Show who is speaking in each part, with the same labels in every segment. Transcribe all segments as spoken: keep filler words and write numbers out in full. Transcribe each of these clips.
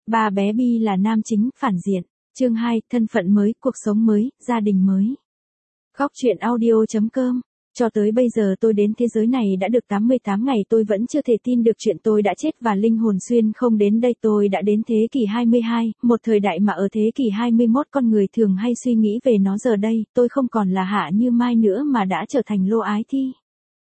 Speaker 1: Ba bé Bi là nam chính, phản diện. Chương hai, thân phận mới, cuộc sống mới, gia đình mới. Góc truyện audio chấm com. Cho tới bây giờ tôi đến thế giới này đã được tám mươi tám ngày, tôi vẫn chưa thể tin được chuyện tôi đã chết và linh hồn xuyên không đến đây. Tôi đã đến thế kỷ hai mươi hai, một thời đại mà ở thế kỷ hai mươi mốt con người thường hay suy nghĩ về nó. Giờ đây, tôi không còn là Hạ Như Mai nữa mà đã trở thành Lô Ái Thi.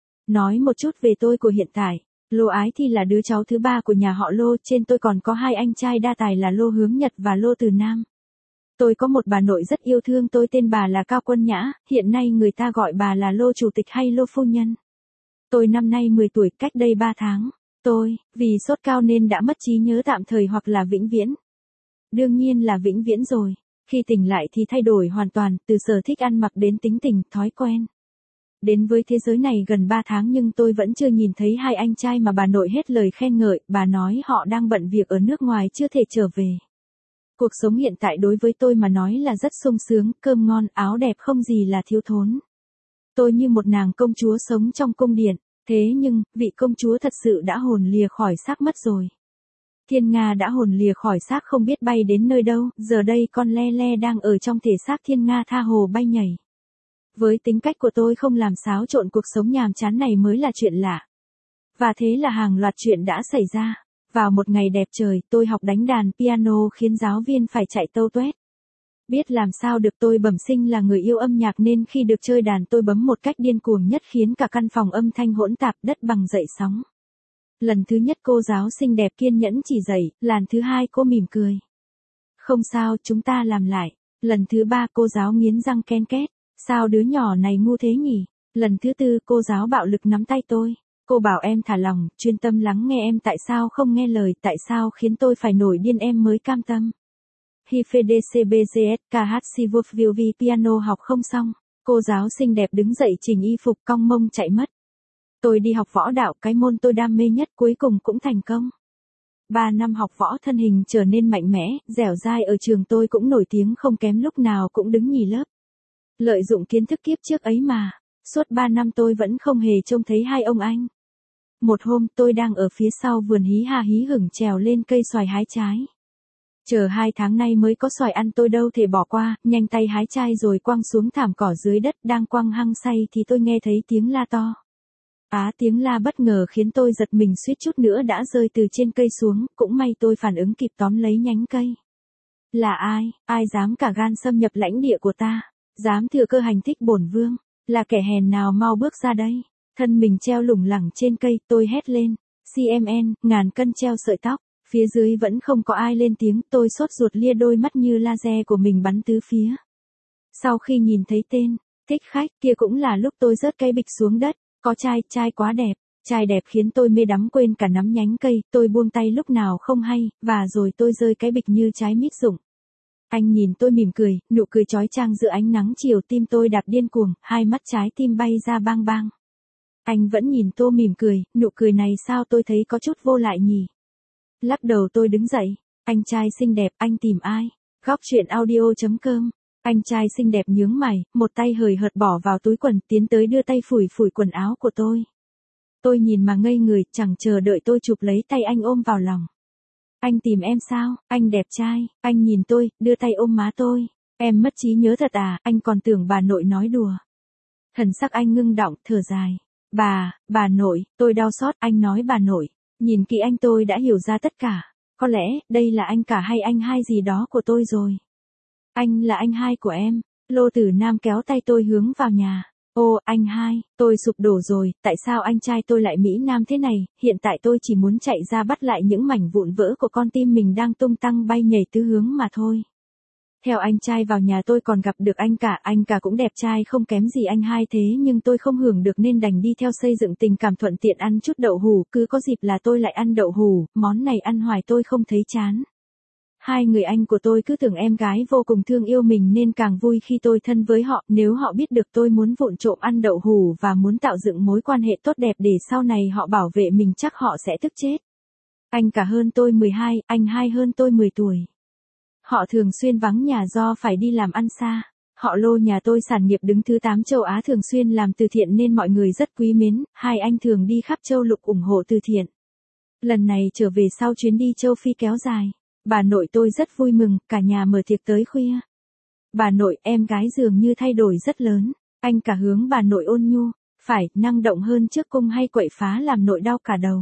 Speaker 1: Nói một chút về tôi của hiện tại. Lô Ái Thi là đứa cháu thứ ba của nhà họ Lô, trên tôi còn có hai anh trai đa tài là Lô Hướng Nhật và Lô Từ Nam. Tôi có một bà nội rất yêu thương tôi, tên bà là Cao Quân Nhã, hiện nay người ta gọi bà là Lô Chủ tịch hay Lô Phu Nhân. Tôi năm nay mười tuổi, cách đây ba tháng. Tôi, vì sốt cao nên đã mất trí nhớ tạm thời hoặc là vĩnh viễn. Đương nhiên là vĩnh viễn rồi. Khi tỉnh lại thì thay đổi hoàn toàn, từ sở thích ăn mặc đến tính tình, thói quen. Đến với thế giới này gần ba tháng nhưng tôi vẫn chưa nhìn thấy hai anh trai mà bà nội hết lời khen ngợi, bà nói họ đang bận việc ở nước ngoài chưa thể trở về. Cuộc sống hiện tại đối với tôi mà nói là rất sung sướng, cơm ngon, áo đẹp không gì là thiếu thốn. Tôi như một nàng công chúa sống trong cung điện, thế nhưng, vị công chúa thật sự đã hồn lìa khỏi xác mất rồi. Thiên Nga đã hồn lìa khỏi xác không biết bay đến nơi đâu, giờ đây con Le Le đang ở trong thể xác Thiên Nga tha hồ bay nhảy. Với tính cách của tôi không làm xáo trộn cuộc sống nhàm chán này mới là chuyện lạ. Và thế là hàng loạt chuyện đã xảy ra. Vào một ngày đẹp trời, tôi học đánh đàn piano khiến giáo viên phải chạy tâu tuét. Biết làm sao được, tôi bẩm sinh là người yêu âm nhạc nên khi được chơi đàn tôi bấm một cách điên cuồng nhất khiến cả căn phòng âm thanh hỗn tạp, đất bằng dậy sóng. Lần thứ nhất cô giáo xinh đẹp kiên nhẫn chỉ dạy, lần thứ hai cô mỉm cười. Không sao, chúng ta làm lại. Lần thứ ba cô giáo nghiến răng ken két. Sao đứa nhỏ này ngu thế nhỉ? Lần thứ tư cô giáo bạo lực nắm tay tôi. Cô bảo em thả lòng, chuyên tâm lắng nghe em, tại sao không nghe lời, tại sao khiến tôi phải nổi điên em mới cam tâm. Hi phê đê xê bê giê ét ca hát si vuf viu vi piano học không xong, cô giáo xinh đẹp đứng dậy chỉnh y phục cong mông chạy mất. Tôi đi học võ đạo, cái môn tôi đam mê nhất, cuối cùng cũng thành công. Ba năm học võ thân hình trở nên mạnh mẽ, dẻo dai, ở trường tôi cũng nổi tiếng không kém, lúc nào cũng đứng nhì lớp. Lợi dụng kiến thức kiếp trước ấy mà, suốt ba năm tôi vẫn không hề trông thấy hai ông anh. Một hôm tôi đang ở phía sau vườn hí hà hí hửng trèo lên cây xoài hái trái. Chờ hai tháng nay mới có xoài ăn, tôi đâu thể bỏ qua, nhanh tay hái chai rồi quăng xuống thảm cỏ dưới đất, đang quăng hăng say thì tôi nghe thấy tiếng la to. Á, tiếng la bất ngờ khiến tôi giật mình suýt chút nữa đã rơi từ trên cây xuống, cũng may tôi phản ứng kịp tóm lấy nhánh cây. Là ai, ai dám cả gan xâm nhập lãnh địa của ta, dám thừa cơ hành thích bổn vương, là kẻ hèn nào mau bước ra đây. Thân mình treo lủng lẳng trên cây, tôi hét lên, xê em en, ngàn cân treo sợi tóc, phía dưới vẫn không có ai lên tiếng, tôi sốt ruột lia đôi mắt như laser của mình bắn tứ phía. Sau khi nhìn thấy tên, thích khách kia cũng là lúc tôi rớt cây bịch xuống đất, có trai, trai quá đẹp, trai đẹp khiến tôi mê đắm quên cả nắm nhánh cây, tôi buông tay lúc nào không hay, và rồi tôi rơi cái bịch như trái mít rụng. Anh nhìn tôi mỉm cười, nụ cười chói chang giữa ánh nắng chiều, tim tôi đạp điên cuồng, hai mắt trái tim bay ra bang bang. Anh vẫn nhìn tôi mỉm cười, nụ cười này sao tôi thấy có chút vô lại nhỉ? Lắc đầu tôi đứng dậy, anh trai xinh đẹp, anh tìm ai? Góc truyện audio chấm com. Anh trai xinh đẹp nhướng mày, một tay hời hợt bỏ vào túi quần, tiến tới đưa tay phủi phủi quần áo của tôi. Tôi nhìn mà ngây người, chẳng chờ đợi tôi chụp lấy tay anh ôm vào lòng. Anh tìm em sao, anh đẹp trai, anh nhìn tôi, đưa tay ôm má tôi. Em mất trí nhớ thật à, anh còn tưởng bà nội nói đùa. Thần sắc anh ngưng đọng, thở dài. Bà, bà nội, tôi đau xót, anh nói bà nội. Nhìn kỹ anh tôi đã hiểu ra tất cả. Có lẽ, đây là anh cả hay anh hai gì đó của tôi rồi. Anh là anh hai của em. Lô Tử Nam kéo tay tôi hướng vào nhà. Ô, anh hai, tôi sụp đổ rồi, tại sao anh trai tôi lại Mỹ Nam thế này, hiện tại tôi chỉ muốn chạy ra bắt lại những mảnh vụn vỡ của con tim mình đang tung tăng bay nhảy tứ hướng mà thôi. Theo anh trai vào nhà tôi còn gặp được anh cả, anh cả cũng đẹp trai không kém gì anh hai, thế nhưng tôi không hưởng được nên đành đi theo xây dựng tình cảm, thuận tiện ăn chút đậu hủ, cứ có dịp là tôi lại ăn đậu hủ, món này ăn hoài tôi không thấy chán. Hai người anh của tôi cứ tưởng em gái vô cùng thương yêu mình nên càng vui khi tôi thân với họ, nếu họ biết được tôi muốn vụng trộm ăn đậu hủ và muốn tạo dựng mối quan hệ tốt đẹp để sau này họ bảo vệ mình chắc họ sẽ tức chết. Anh cả hơn tôi mười hai, anh hai hơn tôi mười tuổi. Họ thường xuyên vắng nhà do phải đi làm ăn xa. Họ Lô nhà tôi sản nghiệp đứng thứ tám châu Á, thường xuyên làm từ thiện nên mọi người rất quý mến, hai anh thường đi khắp châu lục ủng hộ từ thiện. Lần này trở về sau chuyến đi châu Phi kéo dài, Bà nội tôi rất vui mừng, cả nhà mở tiệc tới khuya. Bà nội, em gái dường như thay đổi rất lớn. Anh cả hướng bà nội ôn nhu, phải, năng động hơn trước cung hay quậy phá làm nội đau cả đầu.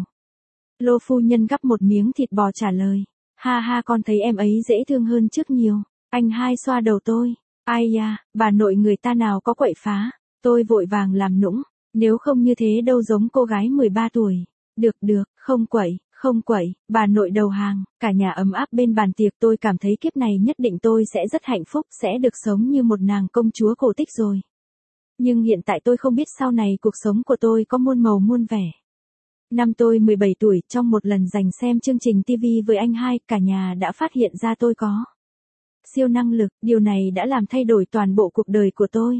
Speaker 1: Lô phu nhân gắp một miếng thịt bò trả lời. Ha ha, con thấy em ấy dễ thương hơn trước nhiều. Anh hai xoa đầu tôi. Ai da, bà nội người ta nào có quậy phá. Tôi vội vàng làm nũng. Nếu không như thế đâu giống cô gái mười ba tuổi. Được được, không quậy, không quậy, bà nội đầu hàng, cả nhà ấm áp bên bàn tiệc. Tôi cảm thấy kiếp này nhất định tôi sẽ rất hạnh phúc, sẽ được sống như một nàng công chúa cổ tích rồi. Nhưng hiện tại tôi không biết sau này cuộc sống của tôi có muôn màu muôn vẻ. Năm tôi mười bảy tuổi, trong một lần dành xem chương trình ti vi với anh hai, cả nhà đã phát hiện ra tôi có siêu năng lực, điều này đã làm thay đổi toàn bộ cuộc đời của tôi.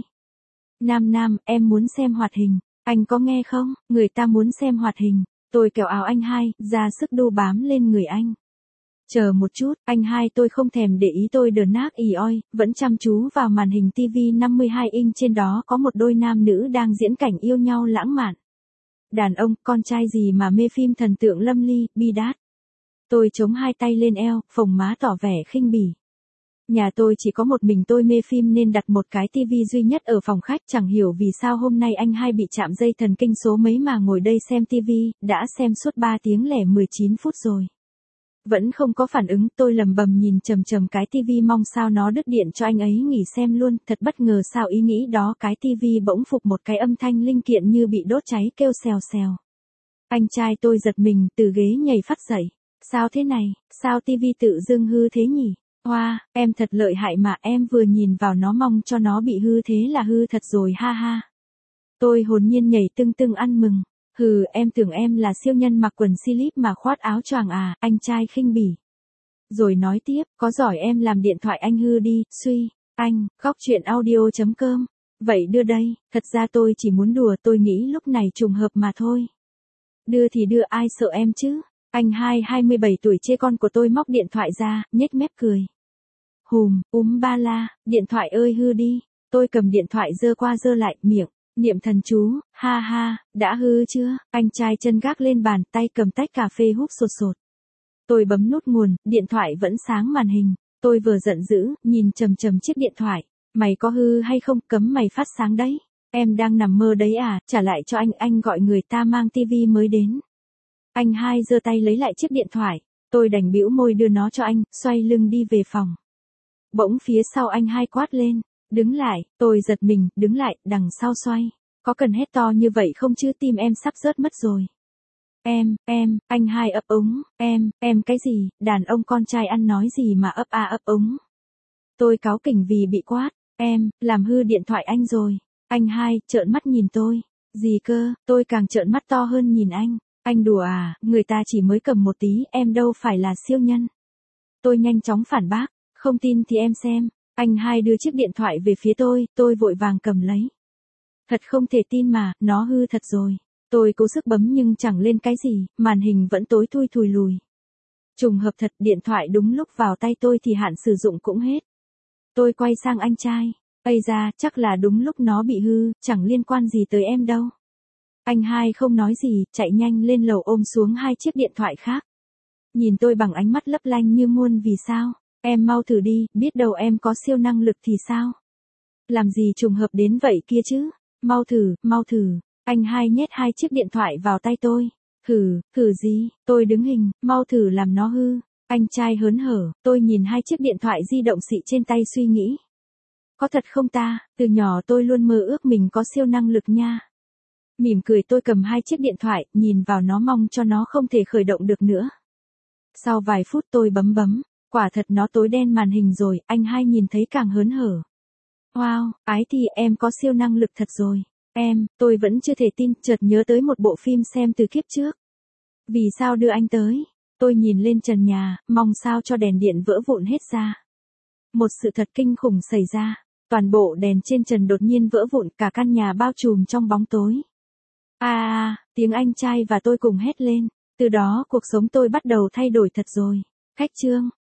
Speaker 1: Nam Nam, em muốn xem hoạt hình, anh có nghe không? Người ta muốn xem hoạt hình. Tôi kéo áo anh hai, ra sức đu bám lên người anh. Chờ một chút, anh hai tôi không thèm để ý tôi đờ nát ì oi, vẫn chăm chú vào màn hình ti vi năm mươi hai inch, trên đó có một đôi nam nữ đang diễn cảnh yêu nhau lãng mạn. Đàn ông, con trai gì mà mê phim thần tượng Lâm Ly, Bi Đát. Tôi chống hai tay lên eo, phồng má tỏ vẻ khinh bỉ. Nhà tôi chỉ có một mình tôi mê phim nên đặt một cái tivi duy nhất ở phòng khách, chẳng hiểu vì sao hôm nay anh hai bị chạm dây thần kinh số mấy mà ngồi đây xem tivi, đã xem suốt ba tiếng lẻ mười chín phút rồi. Vẫn không có phản ứng, tôi lầm bầm nhìn chầm chầm cái tivi mong sao nó đứt điện cho anh ấy nghỉ xem luôn, thật bất ngờ sao ý nghĩ đó cái tivi bỗng phục một cái âm thanh linh kiện như bị đốt cháy kêu xèo xèo. Anh trai tôi giật mình, từ ghế nhảy phát dậy. Sao thế này, sao tivi tự dưng hư thế nhỉ? Hoa, wow, em thật lợi hại mà, em vừa nhìn vào nó mong cho nó bị hư thế là hư thật rồi ha ha. Tôi hồn nhiên nhảy tưng tưng ăn mừng. Hừ, em tưởng em là siêu nhân mặc quần slip mà khoác áo choàng à, anh trai khinh bỉ. Rồi nói tiếp, có giỏi em làm điện thoại anh hư đi, suy, anh, góc chuyện audio chấm com. Vậy đưa đây, thật ra tôi chỉ muốn đùa, tôi nghĩ lúc này trùng hợp mà thôi. Đưa thì đưa, ai sợ em chứ? Anh hai, hai mươi bảy tuổi chê con của tôi móc điện thoại ra, nhếch mép cười. Hùm, úm ba la, điện thoại ơi hư đi. Tôi cầm điện thoại giơ qua giơ lại, miệng niệm thần chú, ha ha, đã hư chưa? Anh trai chân gác lên bàn, tay cầm tách cà phê hút sột sột. Tôi bấm nút nguồn, điện thoại vẫn sáng màn hình. Tôi vừa giận dữ, nhìn chầm chầm chiếc điện thoại. Mày có hư hay không, cấm mày phát sáng đấy. Em đang nằm mơ đấy à, trả lại cho anh, anh gọi người ta mang tivi mới đến. Anh hai giơ tay lấy lại chiếc điện thoại. Tôi đành bĩu môi đưa nó cho anh, xoay lưng đi về phòng. Bỗng phía sau anh hai quát lên. Đứng lại, tôi giật mình, đứng lại, đằng sau xoay. Có cần hét to như vậy không chứ, tim em sắp rớt mất rồi. Em, em, anh hai ấp úng, em, em cái gì, đàn ông con trai ăn nói gì mà ấp a ấp úng. Tôi cáu kỉnh vì bị quát, em, làm hư điện thoại anh rồi. Anh hai, trợn mắt nhìn tôi. Gì cơ, tôi càng trợn mắt to hơn nhìn anh. Anh đùa à, người ta chỉ mới cầm một tí, em đâu phải là siêu nhân. Tôi nhanh chóng phản bác, không tin thì em xem. Anh hai đưa chiếc điện thoại về phía tôi, tôi vội vàng cầm lấy. Thật không thể tin mà, nó hư thật rồi. Tôi cố sức bấm nhưng chẳng lên cái gì, màn hình vẫn tối thui thùi lùi. Trùng hợp thật, điện thoại đúng lúc vào tay tôi thì hạn sử dụng cũng hết. Tôi quay sang anh trai. Ây da, chắc là đúng lúc nó bị hư, chẳng liên quan gì tới em đâu. Anh hai không nói gì, chạy nhanh lên lầu ôm xuống hai chiếc điện thoại khác. Nhìn tôi bằng ánh mắt lấp lánh như muôn vì sao. Em mau thử đi, biết đâu em có siêu năng lực thì sao? Làm gì trùng hợp đến vậy kia chứ? Mau thử, mau thử. Anh hai nhét hai chiếc điện thoại vào tay tôi. Thử, thử gì? Tôi đứng hình, mau thử làm nó hư. Anh trai hớn hở, tôi nhìn hai chiếc điện thoại di động xị trên tay suy nghĩ. Có thật không ta, từ nhỏ tôi luôn mơ ước mình có siêu năng lực nha. Mỉm cười tôi cầm hai chiếc điện thoại, nhìn vào nó mong cho nó không thể khởi động được nữa. Sau vài phút tôi bấm bấm. Quả thật nó tối đen màn hình rồi, anh hai nhìn thấy càng hớn hở. Wow, ái thì em có siêu năng lực thật rồi. Em, tôi vẫn chưa thể tin, chợt nhớ tới một bộ phim xem từ kiếp trước. Vì sao đưa anh tới? Tôi nhìn lên trần nhà, mong sao cho đèn điện vỡ vụn hết ra. Một sự thật kinh khủng xảy ra. Toàn bộ đèn trên trần đột nhiên vỡ vụn, cả căn nhà bao trùm trong bóng tối. À, à, tiếng anh trai và tôi cùng hét lên. Từ đó cuộc sống tôi bắt đầu thay đổi thật rồi. Khách trương.